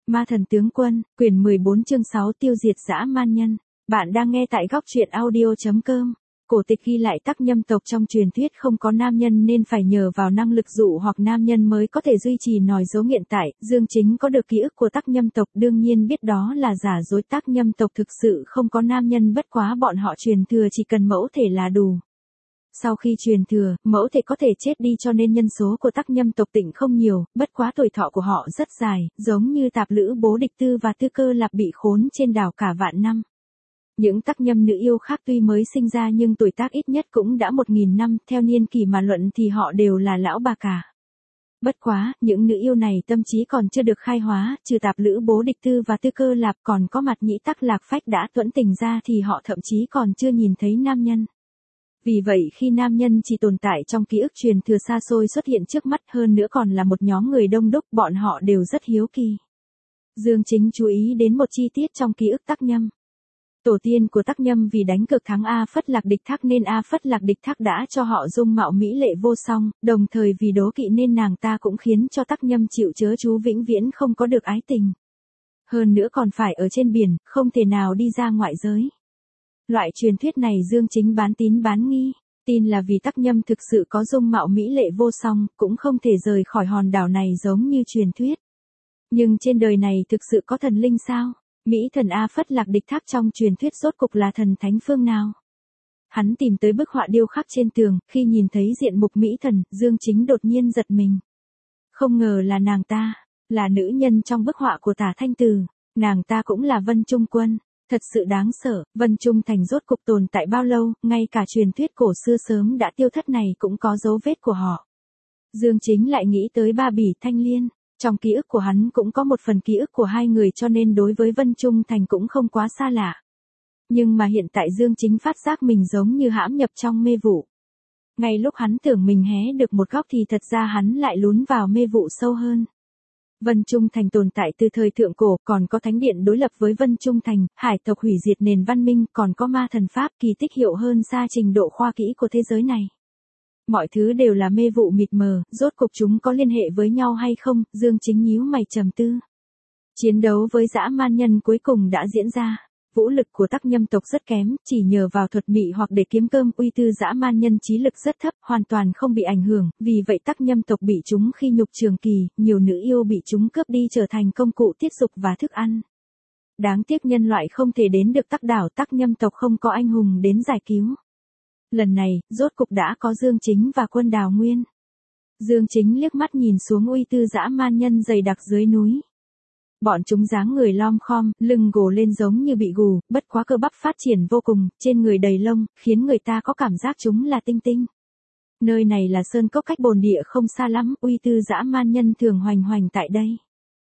Ma thần tướng quân, quyển 14 chương 6 tiêu diệt dã man nhân. Bạn đang nghe tại góc truyện audio.com. Cổ tịch ghi lại Tắc Nhâm tộc trong truyền thuyết không có nam nhân nên phải nhờ vào năng lực dụ hoặc nam nhân mới có thể duy trì nòi giống hiện tại. Dương Chính có được ký ức của Tắc Nhâm tộc, đương nhiên biết đó là giả dối. Tắc Nhâm tộc thực sự không có nam nhân, bất quá bọn họ truyền thừa chỉ cần mẫu thể là đủ. Sau khi truyền thừa, mẫu thể có thể chết đi cho nên nhân số của Tắc Nhâm tộc Tịnh không nhiều, bất quá tuổi thọ của họ rất dài, giống như Tạp Lữ Bố Địch Tư và Tư Cơ Lạp bị khốn trên đảo cả vạn năm. Những Tắc Nhâm nữ yêu khác tuy mới sinh ra nhưng tuổi tác ít nhất cũng đã 1000 năm, theo niên kỷ mà luận thì họ đều là lão bà cả. Bất quá, những nữ yêu này tâm trí còn chưa được khai hóa, trừ Tạp Lữ Bố Địch Tư và Tư Cơ Lạp còn có Mạt Nhĩ Tắc Lạc Phách đã tuẫn tình ra thì họ thậm chí còn chưa nhìn thấy nam nhân. Vì vậy khi nam nhân chỉ tồn tại trong ký ức truyền thừa xa xôi xuất hiện trước mắt, hơn nữa còn là một nhóm người đông đúc, bọn họ đều rất hiếu kỳ. Dương Chính chú ý đến một chi tiết trong ký ức Tắc Nhâm. Tổ tiên của Tắc Nhâm vì đánh cược thắng A Phất Lạc Địch Thác nên A Phất Lạc Địch Thác đã cho họ dung mạo mỹ lệ vô song, đồng thời vì đố kỵ nên nàng ta cũng khiến cho Tắc Nhâm chịu chớ chú vĩnh viễn không có được ái tình. Hơn nữa còn phải ở trên biển, không thể nào đi ra ngoại giới. Loại truyền thuyết này Dương Chính bán tín bán nghi, tin là vì Tắc Nhâm thực sự có dung mạo mỹ lệ vô song, cũng không thể rời khỏi hòn đảo này giống như truyền thuyết. Nhưng trên đời này thực sự có thần linh sao? Mỹ thần A Phất Lạc Địch Thác trong truyền thuyết rốt cục là thần thánh phương nào? Hắn tìm tới bức họa điêu khắc trên tường, khi nhìn thấy diện mục mỹ thần, Dương Chính đột nhiên giật mình. Không ngờ là nàng ta, là nữ nhân trong bức họa của Tả Thanh Từ, nàng ta cũng là Vân Trung Quân. Thật sự đáng sợ, Vân Trung Thành rốt cục tồn tại bao lâu, ngay cả truyền thuyết cổ xưa sớm đã tiêu thất này cũng có dấu vết của họ. Dương Chính lại nghĩ tới Ba Bỉ Thanh Liên, trong ký ức của hắn cũng có một phần ký ức của hai người cho nên đối với Vân Trung Thành cũng không quá xa lạ. Nhưng mà hiện tại Dương Chính phát giác mình giống như hãm nhập trong mê vụ. Ngay lúc hắn tưởng mình hé được một góc thì thật ra hắn lại lún vào mê vụ sâu hơn. Vân Trung Thành tồn tại từ thời thượng cổ, còn có thánh điện đối lập với Vân Trung Thành, hải tộc hủy diệt nền văn minh, còn có ma thần pháp, kỳ tích hiệu hơn xa trình độ khoa kỹ của thế giới này. Mọi thứ đều là mê vụ mịt mờ, rốt cuộc chúng có liên hệ với nhau hay không? Dương Chính nhíu mày trầm tư. Chiến đấu với dã man nhân cuối cùng đã diễn ra. Vũ lực của Tắc Nhâm tộc rất kém, chỉ nhờ vào thuật mị hoặc để kiếm cơm, uy tư dã man nhân trí lực rất thấp, hoàn toàn không bị ảnh hưởng, vì vậy Tắc Nhâm tộc bị chúng khi nhục trường kỳ, nhiều nữ yêu bị chúng cướp đi trở thành công cụ tiết dục và thức ăn. Đáng tiếc nhân loại không thể đến được Tắc đảo, Tắc Nhâm tộc không có anh hùng đến giải cứu. Lần này, rốt cục đã có Dương Chính và quân Đào Nguyên. Dương Chính liếc mắt nhìn xuống uy tư dã man nhân dày đặc dưới núi. Bọn chúng dáng người lom khom, lưng gồ lên giống như bị gù, bất quá cơ bắp phát triển vô cùng, trên người đầy lông, khiến người ta có cảm giác chúng là tinh tinh. Nơi này là sơn cốc cách bồn địa không xa lắm, uy tư dã man nhân thường hoành hoành tại đây.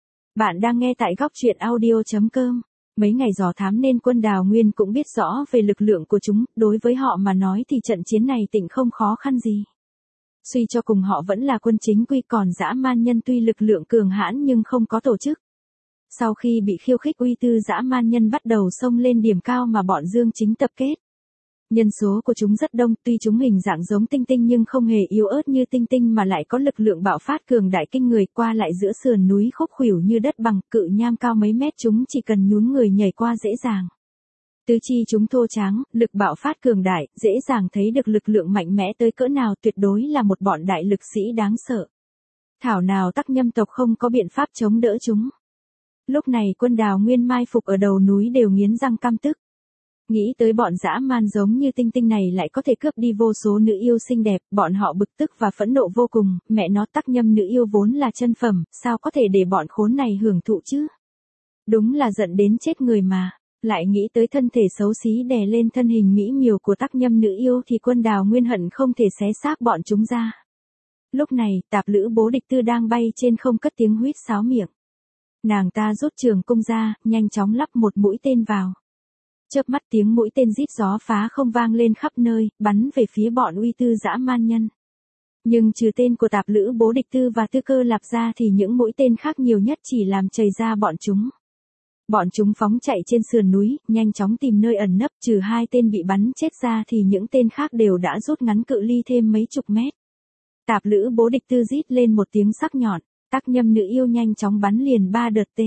Bạn đang nghe tại góc truyện audio.com. Mấy ngày dò thám nên quân Đào Nguyên cũng biết rõ về lực lượng của chúng, đối với họ mà nói thì trận chiến này Tịnh không khó khăn gì. Suy cho cùng họ vẫn là quân chính quy, còn dã man nhân tuy lực lượng cường hãn nhưng không có tổ chức. Sau khi bị khiêu khích, uy tư dã man nhân bắt đầu xông lên điểm cao mà bọn Dương Chính tập kết. Nhân số của chúng rất đông, tuy chúng hình dạng giống tinh tinh nhưng không hề yếu ớt như tinh tinh mà lại có lực lượng bạo phát cường đại kinh người, qua lại giữa sườn núi khúc khuỷu như đất bằng, cự nham cao mấy mét chúng chỉ cần nhún người nhảy qua dễ dàng. Tứ chi chúng thô tráng, lực bạo phát cường đại, dễ dàng thấy được lực lượng mạnh mẽ tới cỡ nào, tuyệt đối là một bọn đại lực sĩ đáng sợ. Thảo nào Tắc Nhâm tộc không có biện pháp chống đỡ chúng. Lúc này quân Đào Nguyên mai phục ở đầu núi đều nghiến răng căm tức. Nghĩ tới bọn dã man giống như tinh tinh này lại có thể cướp đi vô số nữ yêu xinh đẹp, bọn họ bực tức và phẫn nộ vô cùng, mẹ nó Tắc Nhâm nữ yêu vốn là chân phẩm, sao có thể để bọn khốn này hưởng thụ chứ? Đúng là giận đến chết người mà, lại nghĩ tới thân thể xấu xí đè lên thân hình mỹ miều của Tắc Nhâm nữ yêu thì quân Đào Nguyên hận không thể xé xác bọn chúng ra. Lúc này, Tạp Lữ Bố Địch Tư đang bay trên không cất tiếng huýt sáo miệng. Nàng ta rút trường cung ra, nhanh chóng lắp một mũi tên vào. Chớp mắt tiếng mũi tên rít gió phá không vang lên khắp nơi, bắn về phía bọn uy tư dã man nhân. Nhưng trừ tên của Tạp Lữ Bố Địch Tư và Tư Cơ Lạp ra thì những mũi tên khác nhiều nhất chỉ làm chày ra bọn chúng. Bọn chúng phóng chạy trên sườn núi, nhanh chóng tìm nơi ẩn nấp, trừ hai tên bị bắn chết ra thì những tên khác đều đã rút ngắn cự ly thêm mấy chục mét. Tạp Lữ Bố Địch Tư rít lên một tiếng sắc nhọn. Tắc Nhâm nữ yêu nhanh chóng bắn liền 3 đợt tên,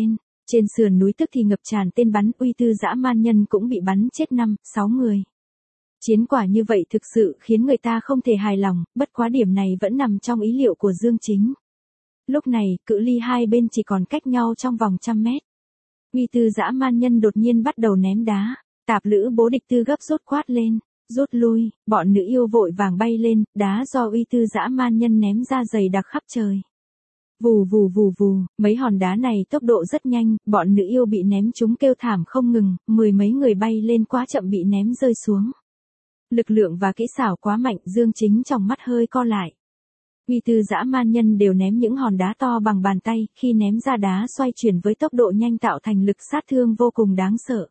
Trên sườn núi tức thì ngập tràn tên bắn, uy tư dã man nhân cũng bị bắn chết 5-6 người. Chiến quả như vậy thực sự khiến người ta không thể hài lòng, bất quá điểm này vẫn nằm trong ý liệu của Dương Chính. Lúc này, cự ly hai bên chỉ còn cách nhau trong vòng 100 mét. Uy tư dã man nhân đột nhiên bắt đầu ném đá, Tạp Lữ Bố địch tư gấp rút quát lên, rút lui, bọn nữ yêu vội vàng bay lên, đá do uy tư dã man nhân ném ra dày đặc khắp trời. Vù vù vù vù, mấy hòn đá này tốc độ rất nhanh, bọn nữ yêu bị ném chúng kêu thảm không ngừng, 10 mấy người bay lên quá chậm bị ném rơi xuống. Lực lượng và kỹ xảo quá mạnh, Dương Chính trong mắt hơi co lại. Uy tư dã man nhân đều ném những hòn đá to bằng bàn tay, khi ném ra đá xoay chuyển với tốc độ nhanh tạo thành lực sát thương vô cùng đáng sợ.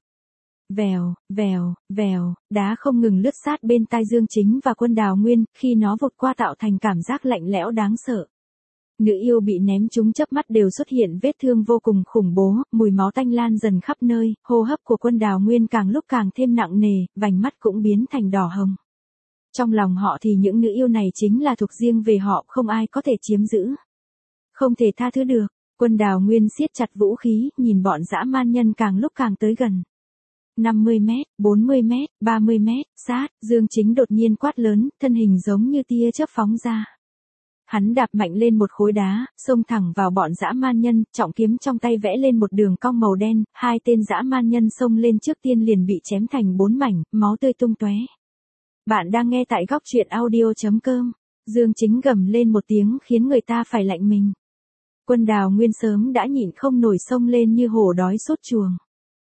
Vèo, vèo, vèo, đá không ngừng lướt sát bên tai Dương Chính và Quân Đào Nguyên, khi nó vụt qua tạo thành cảm giác lạnh lẽo đáng sợ. Nữ yêu bị ném chúng chớp mắt đều xuất hiện vết thương vô cùng khủng bố, mùi máu tanh lan dần khắp nơi, hô hấp của Quân Đào Nguyên càng lúc càng thêm nặng nề, vành mắt cũng biến thành đỏ hồng. Trong lòng họ thì những nữ yêu này chính là thuộc riêng về họ, không ai có thể chiếm giữ. Không thể tha thứ được, Quân Đào Nguyên siết chặt vũ khí, nhìn bọn dã man nhân càng lúc càng tới gần. 50 mét, 40 mét, 30 mét, sát, Dương Chính đột nhiên quát lớn, thân hình giống như tia chớp phóng ra. Hắn đạp mạnh lên một khối đá, xông thẳng vào bọn dã man nhân, trọng kiếm trong tay vẽ lên một đường cong màu đen, hai tên dã man nhân xông lên trước tiên liền bị chém thành 4 mảnh, máu tươi tung tóe. Bạn đang nghe tại góc truyện audio.com. Dương Chính gầm lên một tiếng khiến người ta phải lạnh mình. Quân Đào Nguyên sớm đã nhịn không nổi xông lên như hổ đói sốt chuồng.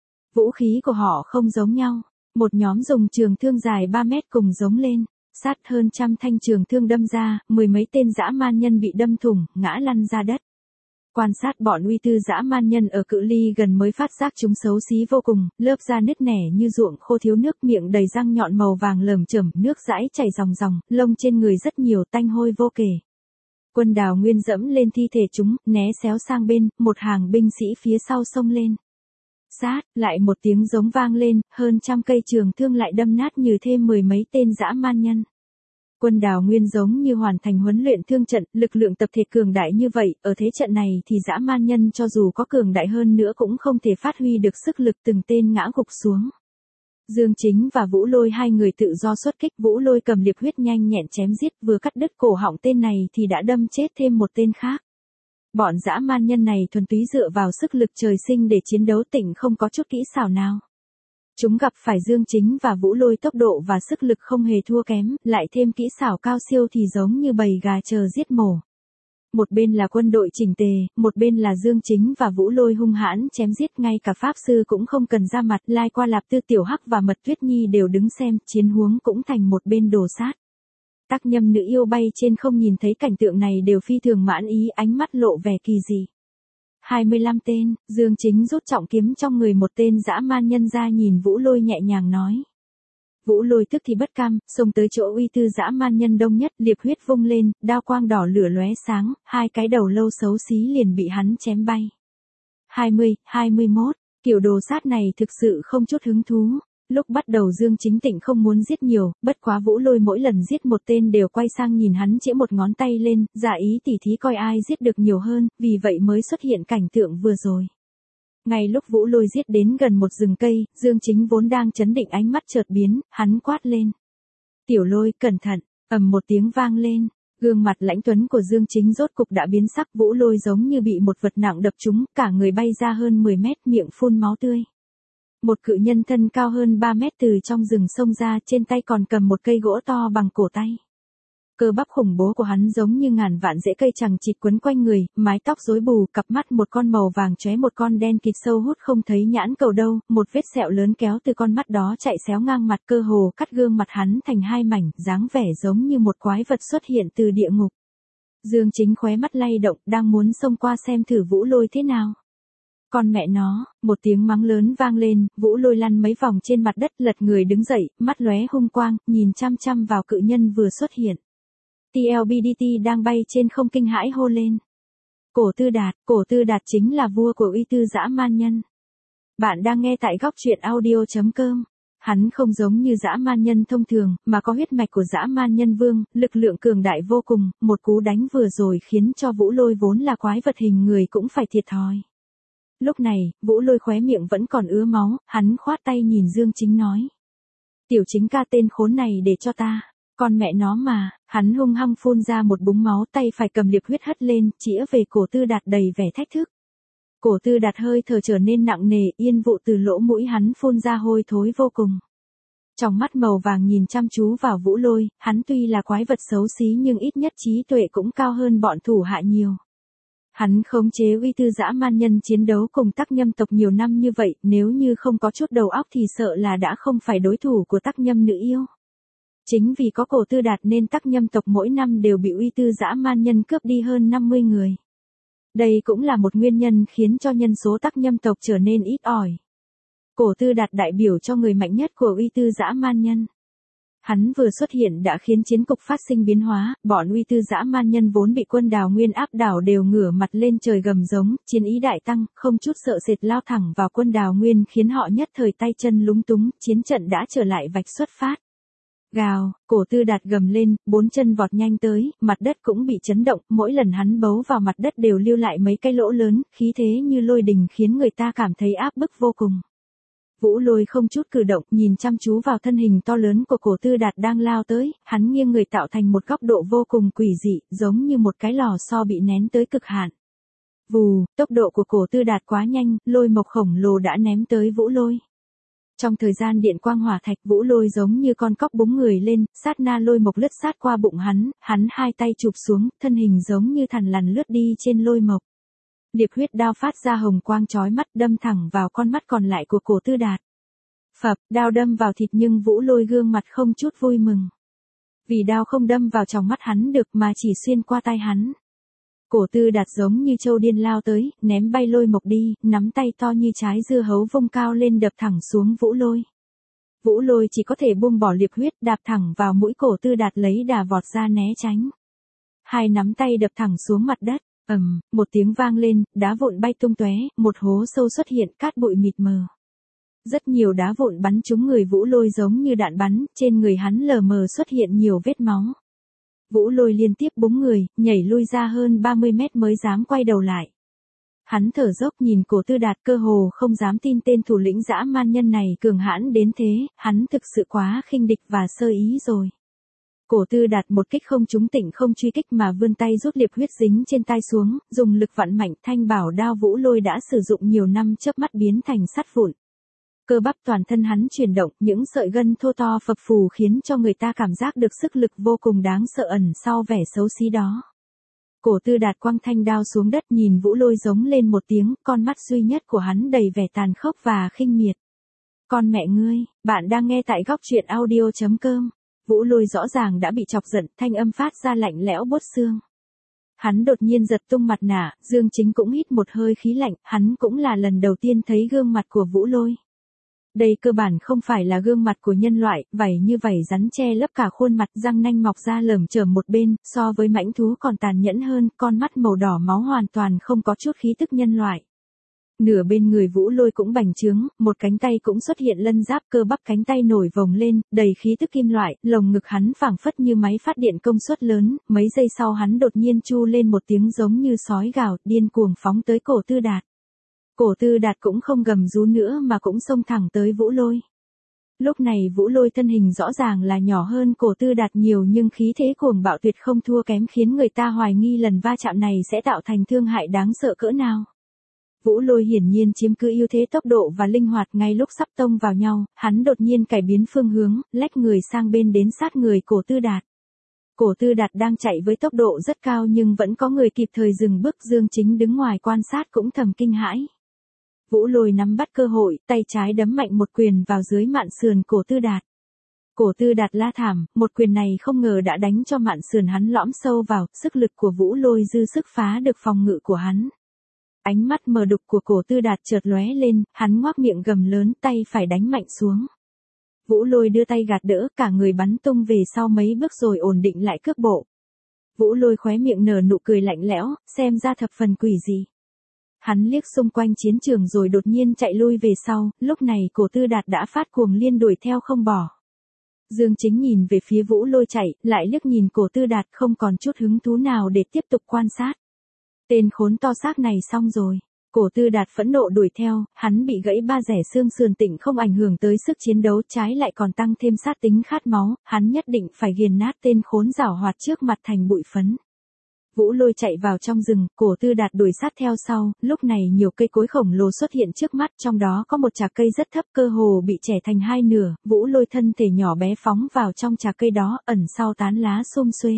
Vũ khí của họ không giống nhau, một nhóm dùng trường thương dài 3 mét cùng giống lên. Sát hơn 100 thanh trường thương đâm ra, 10 mấy tên dã man nhân bị đâm thủng, ngã lăn ra đất. Quan sát bọn uy tư dã man nhân ở cự ly gần mới phát giác chúng xấu xí vô cùng, lớp da nứt nẻ như ruộng khô thiếu nước, miệng đầy răng nhọn màu vàng lởm chởm, nước dãi chảy ròng ròng, lông trên người rất nhiều, tanh hôi vô kể. Quân Đào Nguyên dẫm lên thi thể chúng, né xéo sang bên, một hàng binh sĩ phía sau xông lên. Sát, lại một tiếng giống vang lên, hơn 100 cây trường thương lại đâm nát như thêm 10 mấy tên dã man nhân. Quân Đào Nguyên giống như hoàn thành huấn luyện thương trận, lực lượng tập thể cường đại như vậy, ở thế trận này thì dã man nhân cho dù có cường đại hơn nữa cũng không thể phát huy được sức lực, từng tên ngã gục xuống. Dương Chính và Vũ Lôi hai người tự do xuất kích, Vũ Lôi cầm liệp huyết nhanh nhẹn chém giết, vừa cắt đứt cổ họng tên này thì đã đâm chết thêm một tên khác. Bọn dã man nhân này thuần túy dựa vào sức lực trời sinh để chiến đấu, tịnh không có chút kỹ xảo nào. Chúng gặp phải Dương Chính và Vũ Lôi tốc độ và sức lực không hề thua kém, lại thêm kỹ xảo cao siêu thì giống như bầy gà chờ giết mổ. Một bên là quân đội chỉnh tề, một bên là Dương Chính và Vũ Lôi hung hãn chém giết, ngay cả pháp sư cũng không cần ra mặt, Lai Qua Lạp Tư Tiểu Hắc và Mật Tuyết Nhi đều đứng xem, chiến huống cũng thành một bên đổ sát. Tắc Nhâm nữ yêu bay trên không nhìn thấy cảnh tượng này đều phi thường mãn ý, ánh mắt lộ vẻ kỳ dị. 25 tên, Dương Chính rút trọng kiếm trong người một tên dã man nhân ra, nhìn Vũ Lôi nhẹ nhàng nói. Vũ Lôi tức thì bất cam, xông tới chỗ uy tư dã man nhân đông nhất, liệp huyết vung lên, đao quang đỏ lửa lóe sáng, hai cái đầu lâu xấu xí liền bị hắn chém bay. 20, 21, kiểu đồ sát này thực sự không chút hứng thú. Lúc bắt đầu Dương Chính tịnh không muốn giết nhiều, bất quá Vũ Lôi mỗi lần giết một tên đều quay sang nhìn hắn chĩa một ngón tay lên, giả ý tỉ thí coi ai giết được nhiều hơn, vì vậy mới xuất hiện cảnh tượng vừa rồi. Ngay lúc Vũ Lôi giết đến gần một rừng cây, Dương Chính vốn đang chấn định ánh mắt chợt biến, hắn quát lên. Tiểu Lôi, cẩn thận, ầm một tiếng vang lên. Gương mặt lãnh tuấn của Dương Chính rốt cục đã biến sắc, Vũ Lôi giống như bị một vật nặng đập trúng, cả người bay ra hơn 10 mét, miệng phun máu tươi. Một cự nhân thân cao hơn 3 mét từ trong rừng xông ra, trên tay còn cầm một cây gỗ to bằng cổ tay. Cơ bắp khủng bố của hắn giống như ngàn vạn rễ cây chằng chịt quấn quanh người, mái tóc rối bù, cặp mắt một con màu vàng chóe, một con đen kịt sâu hút không thấy nhãn cầu đâu, một vết sẹo lớn kéo từ con mắt đó chạy xéo ngang mặt, cơ hồ cắt gương mặt hắn thành hai mảnh, dáng vẻ giống như một quái vật xuất hiện từ địa ngục. Dương Chính khóe mắt lay động, đang muốn xông qua xem thử Vũ Lôi thế nào. Con mẹ nó, một tiếng mắng lớn vang lên, Vũ Lôi lăn mấy vòng trên mặt đất, lật người đứng dậy, mắt lóe hung quang, nhìn chăm chăm vào cự nhân vừa xuất hiện. TLBDT đang bay trên không kinh hãi hô lên. Cổ Tư Đạt chính là vua của uy tư dã man nhân. Bạn đang nghe tại góc truyện audio.com. Hắn không giống như dã man nhân thông thường, mà có huyết mạch của dã man nhân vương, lực lượng cường đại vô cùng, một cú đánh vừa rồi khiến cho Vũ Lôi vốn là quái vật hình người cũng phải thiệt thòi. Lúc này, Vũ Lôi khóe miệng vẫn còn ứa máu, hắn khoát tay nhìn Dương Chính nói. Tiểu Chính ca, tên khốn này để cho ta. Con mẹ nó mà, hắn hung hăng phun ra một búng máu, tay phải cầm liệp huyết hất lên, chĩa về Cổ Tư Đạt đầy vẻ thách thức. Cổ Tư Đạt hơi thở trở nên nặng nề, yên vụ từ lỗ mũi hắn phun ra hôi thối vô cùng. Trong mắt màu vàng nhìn chăm chú vào Vũ Lôi, hắn tuy là quái vật xấu xí nhưng ít nhất trí tuệ cũng cao hơn bọn thủ hạ nhiều. Hắn khống chế uy tư dã man nhân chiến đấu cùng Tắc Nhâm tộc nhiều năm như vậy, nếu như không có chút đầu óc thì sợ là đã không phải đối thủ của Tắc Nhâm nữ yêu. Chính vì có Cổ Tư Đạt nên Tắc Nhâm tộc mỗi năm đều bị uy tư dã man nhân cướp đi hơn 50 người. Đây cũng là một nguyên nhân khiến cho nhân số Tắc Nhâm tộc trở nên ít ỏi. Cổ Tư Đạt đại biểu cho người mạnh nhất của uy tư dã man nhân. Hắn vừa xuất hiện đã khiến chiến cục phát sinh biến hóa, bọn uy tư dã man nhân vốn bị quân Đào Nguyên áp đảo đều ngửa mặt lên trời gầm giống, chiến ý đại tăng, không chút sợ sệt lao thẳng vào quân Đào Nguyên khiến họ nhất thời tay chân lúng túng, chiến trận đã trở lại vạch xuất phát. Gào, Cổ Tư Đạt gầm lên, 4 chân vọt nhanh tới, mặt đất cũng bị chấn động, mỗi lần hắn bấu vào mặt đất đều lưu lại mấy cái lỗ lớn, khí thế như lôi đình khiến người ta cảm thấy áp bức vô cùng. Vũ Lôi không chút cử động, nhìn chăm chú vào thân hình to lớn của Cổ Tư Đạt đang lao tới, hắn nghiêng người tạo thành một góc độ vô cùng quỷ dị, giống như một cái lò xo bị nén tới cực hạn. Vù, tốc độ của Cổ Tư Đạt quá nhanh, lôi mộc khổng lồ đã ném tới Vũ Lôi. Trong thời gian điện quang hỏa thạch, Vũ Lôi giống như con cóc búng người lên, sát na lôi mộc lướt sát qua bụng hắn hai tay chụp xuống, thân hình giống như thằn lằn lướt đi trên lôi mộc. Liệp huyết đao phát ra hồng quang chói mắt đâm thẳng vào con mắt còn lại của Cổ Tư Đạt. Phập, đao đâm vào thịt nhưng Vũ Lôi gương mặt không chút vui mừng. Vì đao không đâm vào trong mắt hắn được mà chỉ xuyên qua tai hắn. Cổ Tư Đạt giống như trâu điên lao tới, ném bay lôi mộc đi, nắm tay to như trái dưa hấu vung cao lên đập thẳng xuống Vũ Lôi. Vũ Lôi chỉ có thể buông bỏ liệp huyết đạp thẳng vào mũi Cổ Tư Đạt lấy đà vọt ra né tránh. Hai nắm tay đập thẳng xuống mặt đất. Một tiếng vang lên, đá vụn bay tung tóe, một hố sâu xuất hiện, cát bụi mịt mờ. Rất nhiều đá vụn bắn trúng người Vũ Lôi giống như đạn bắn, trên người hắn lờ mờ xuất hiện nhiều vết máu. Vũ Lôi liên tiếp búng người, nhảy lui ra hơn 30 mét mới dám quay đầu lại. Hắn thở dốc nhìn Cổ Tư Đạt, cơ hồ không dám tin tên thủ lĩnh dã man nhân này cường hãn đến thế, hắn thực sự quá khinh địch và sơ ý rồi. Cổ Tư Đạt một kích không trúng tịnh không truy kích mà vươn tay rút liệp huyết dính trên tai xuống, dùng lực vặn mạnh, thanh bảo đao Vũ Lôi đã sử dụng nhiều năm chớp mắt biến thành sắt vụn. Cơ bắp toàn thân hắn chuyển động, những sợi gân thô to phập phù khiến cho người ta cảm giác được sức lực vô cùng đáng sợ ẩn sau vẻ xấu xí đó. Cổ Tư Đạt quăng thanh đao xuống đất nhìn Vũ Lôi giống lên một tiếng, con mắt duy nhất của hắn đầy vẻ tàn khốc và khinh miệt. Con mẹ ngươi, bạn đang nghe tại góc truyện audio.com. Vũ Lôi rõ ràng đã bị chọc giận, thanh âm phát ra lạnh lẽo buốt xương. Hắn đột nhiên giật tung mặt nạ, Dương Chính cũng hít một hơi khí lạnh, hắn cũng là lần đầu tiên thấy gương mặt của Vũ Lôi. Đây cơ bản không phải là gương mặt của nhân loại, vảy như vảy rắn che lấp cả khuôn mặt, răng nanh mọc ra lởm chởm một bên, so với mãnh thú còn tàn nhẫn hơn, con mắt màu đỏ máu hoàn toàn không có chút khí tức nhân loại. Nửa bên người Vũ Lôi cũng bành trướng, một cánh tay cũng xuất hiện lân giáp, cơ bắp cánh tay nổi vồng lên, đầy khí tức kim loại, lồng ngực hắn phảng phất như máy phát điện công suất lớn, mấy giây sau hắn đột nhiên chu lên một tiếng giống như sói gào, điên cuồng phóng tới Cổ Tư Đạt. Cổ Tư Đạt cũng không gầm rú nữa mà cũng xông thẳng tới Vũ Lôi. Lúc này Vũ Lôi thân hình rõ ràng là nhỏ hơn Cổ Tư Đạt nhiều nhưng khí thế cuồng bạo tuyệt không thua kém khiến người ta hoài nghi lần va chạm này sẽ tạo thành thương hại đáng sợ cỡ nào. Vũ Lôi hiển nhiên chiếm cứ ưu thế tốc độ và linh hoạt, ngay lúc sắp tông vào nhau, hắn đột nhiên cải biến phương hướng, lách người sang bên đến sát người Cổ Tư Đạt. Cổ Tư Đạt đang chạy với tốc độ rất cao nhưng vẫn có người kịp thời dừng bước, Dương Chính đứng ngoài quan sát cũng thầm kinh hãi. Vũ Lôi nắm bắt cơ hội, tay trái đấm mạnh một quyền vào dưới mạn sườn Cổ Tư Đạt. Cổ Tư Đạt la thảm, một quyền này không ngờ đã đánh cho mạn sườn hắn lõm sâu vào, sức lực của Vũ Lôi dư sức phá được phòng ngự của hắn. Ánh mắt mờ đục của Cổ Tư Đạt chợt lóe lên, hắn ngoác miệng gầm lớn, tay phải đánh mạnh xuống. Vũ Lôi đưa tay gạt đỡ, cả người bắn tung về sau mấy bước rồi ổn định lại cước bộ. Vũ Lôi khóe miệng nở nụ cười lạnh lẽo, xem ra thập phần quỷ dị. Hắn liếc xung quanh chiến trường rồi đột nhiên chạy lui về sau, lúc này Cổ Tư Đạt đã phát cuồng liên đuổi theo không bỏ. Dương Chính nhìn về phía Vũ Lôi chạy, lại liếc nhìn Cổ Tư Đạt không còn chút hứng thú nào để tiếp tục quan sát. Tên khốn to xác này xong rồi. Cổ Tư Đạt phẫn nộ đuổi theo, hắn bị gãy 3 rẻ xương sườn tịnh không ảnh hưởng tới sức chiến đấu, trái lại còn tăng thêm sát tính khát máu, hắn nhất định phải nghiền nát tên khốn giảo hoạt trước mặt thành bụi phấn. Vũ Lôi chạy vào trong rừng, Cổ Tư Đạt đuổi sát theo sau, lúc này nhiều cây cối khổng lồ xuất hiện trước mắt, trong đó có một chạc cây rất thấp cơ hồ bị chẻ thành hai nửa, Vũ Lôi thân thể nhỏ bé phóng vào trong chạc cây đó, ẩn sau tán lá xum xuê.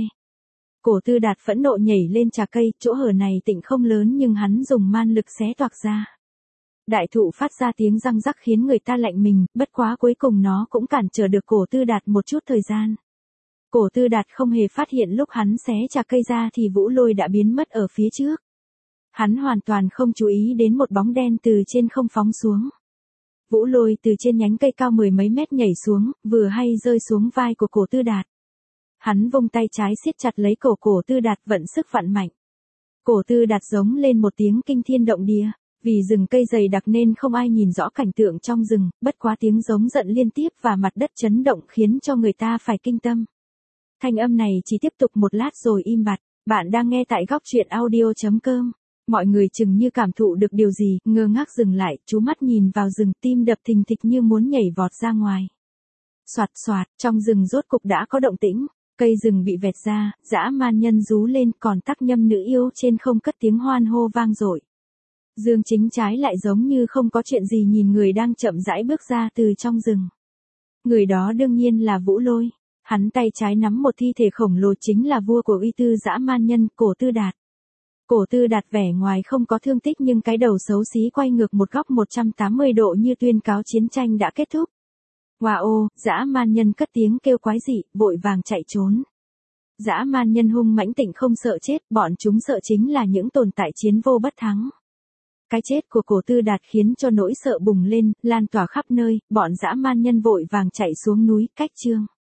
Cổ Tư Đạt phẫn nộ nhảy lên chạc cây, chỗ hở này tịnh không lớn nhưng hắn dùng man lực xé toạc ra. Đại thụ phát ra tiếng răng rắc khiến người ta lạnh mình, bất quá cuối cùng nó cũng cản trở được Cổ Tư Đạt một chút thời gian. Cổ Tư Đạt không hề phát hiện lúc hắn xé chạc cây ra thì Vũ Lôi đã biến mất ở phía trước. Hắn hoàn toàn không chú ý đến một bóng đen từ trên không phóng xuống. Vũ Lôi từ trên nhánh cây cao 10 mấy mét nhảy xuống, vừa hay rơi xuống vai của Cổ Tư Đạt. Hắn vung tay trái siết chặt lấy Cổ Tư Đạt vận sức vặn mạnh. Cổ Tư Đạt giống lên một tiếng kinh thiên động địa, vì rừng cây dày đặc nên không ai nhìn rõ cảnh tượng trong rừng, bất quá tiếng giống giận liên tiếp và mặt đất chấn động khiến cho người ta phải kinh tâm. Thanh âm này chỉ tiếp tục một lát rồi im bặt. Bạn đang nghe tại góc truyện audio.com. Mọi người chừng như cảm thụ được điều gì, ngơ ngác dừng lại, chú mắt nhìn vào rừng, tim đập thình thịch như muốn nhảy vọt ra ngoài. Soạt soạt, trong rừng rốt cục đã có động tĩnh, cây rừng bị vẹt ra, dã man nhân rú lên, còn Tắc Nhâm nữ yêu trên không cất tiếng hoan hô vang dội. Dương Chính trái lại giống như không có chuyện gì nhìn người đang chậm rãi bước ra từ trong rừng. Người đó đương nhiên là Vũ Lôi. Hắn tay trái nắm một thi thể khổng lồ chính là vua của uy tư dã man nhân, Cổ Tư Đạt. Cổ Tư Đạt vẻ ngoài không có thương tích nhưng cái đầu xấu xí quay ngược một góc 180 độ như tuyên cáo chiến tranh đã kết thúc. Wow, dã man nhân cất tiếng kêu quái dị, vội vàng chạy trốn. Dã man nhân hung mãnh tịnh không sợ chết, bọn chúng sợ chính là những tồn tại chiến vô bất thắng. Cái chết của Cổ Tư Đạt khiến cho nỗi sợ bùng lên, lan tỏa khắp nơi, bọn dã man nhân vội vàng chạy xuống núi, cách Trương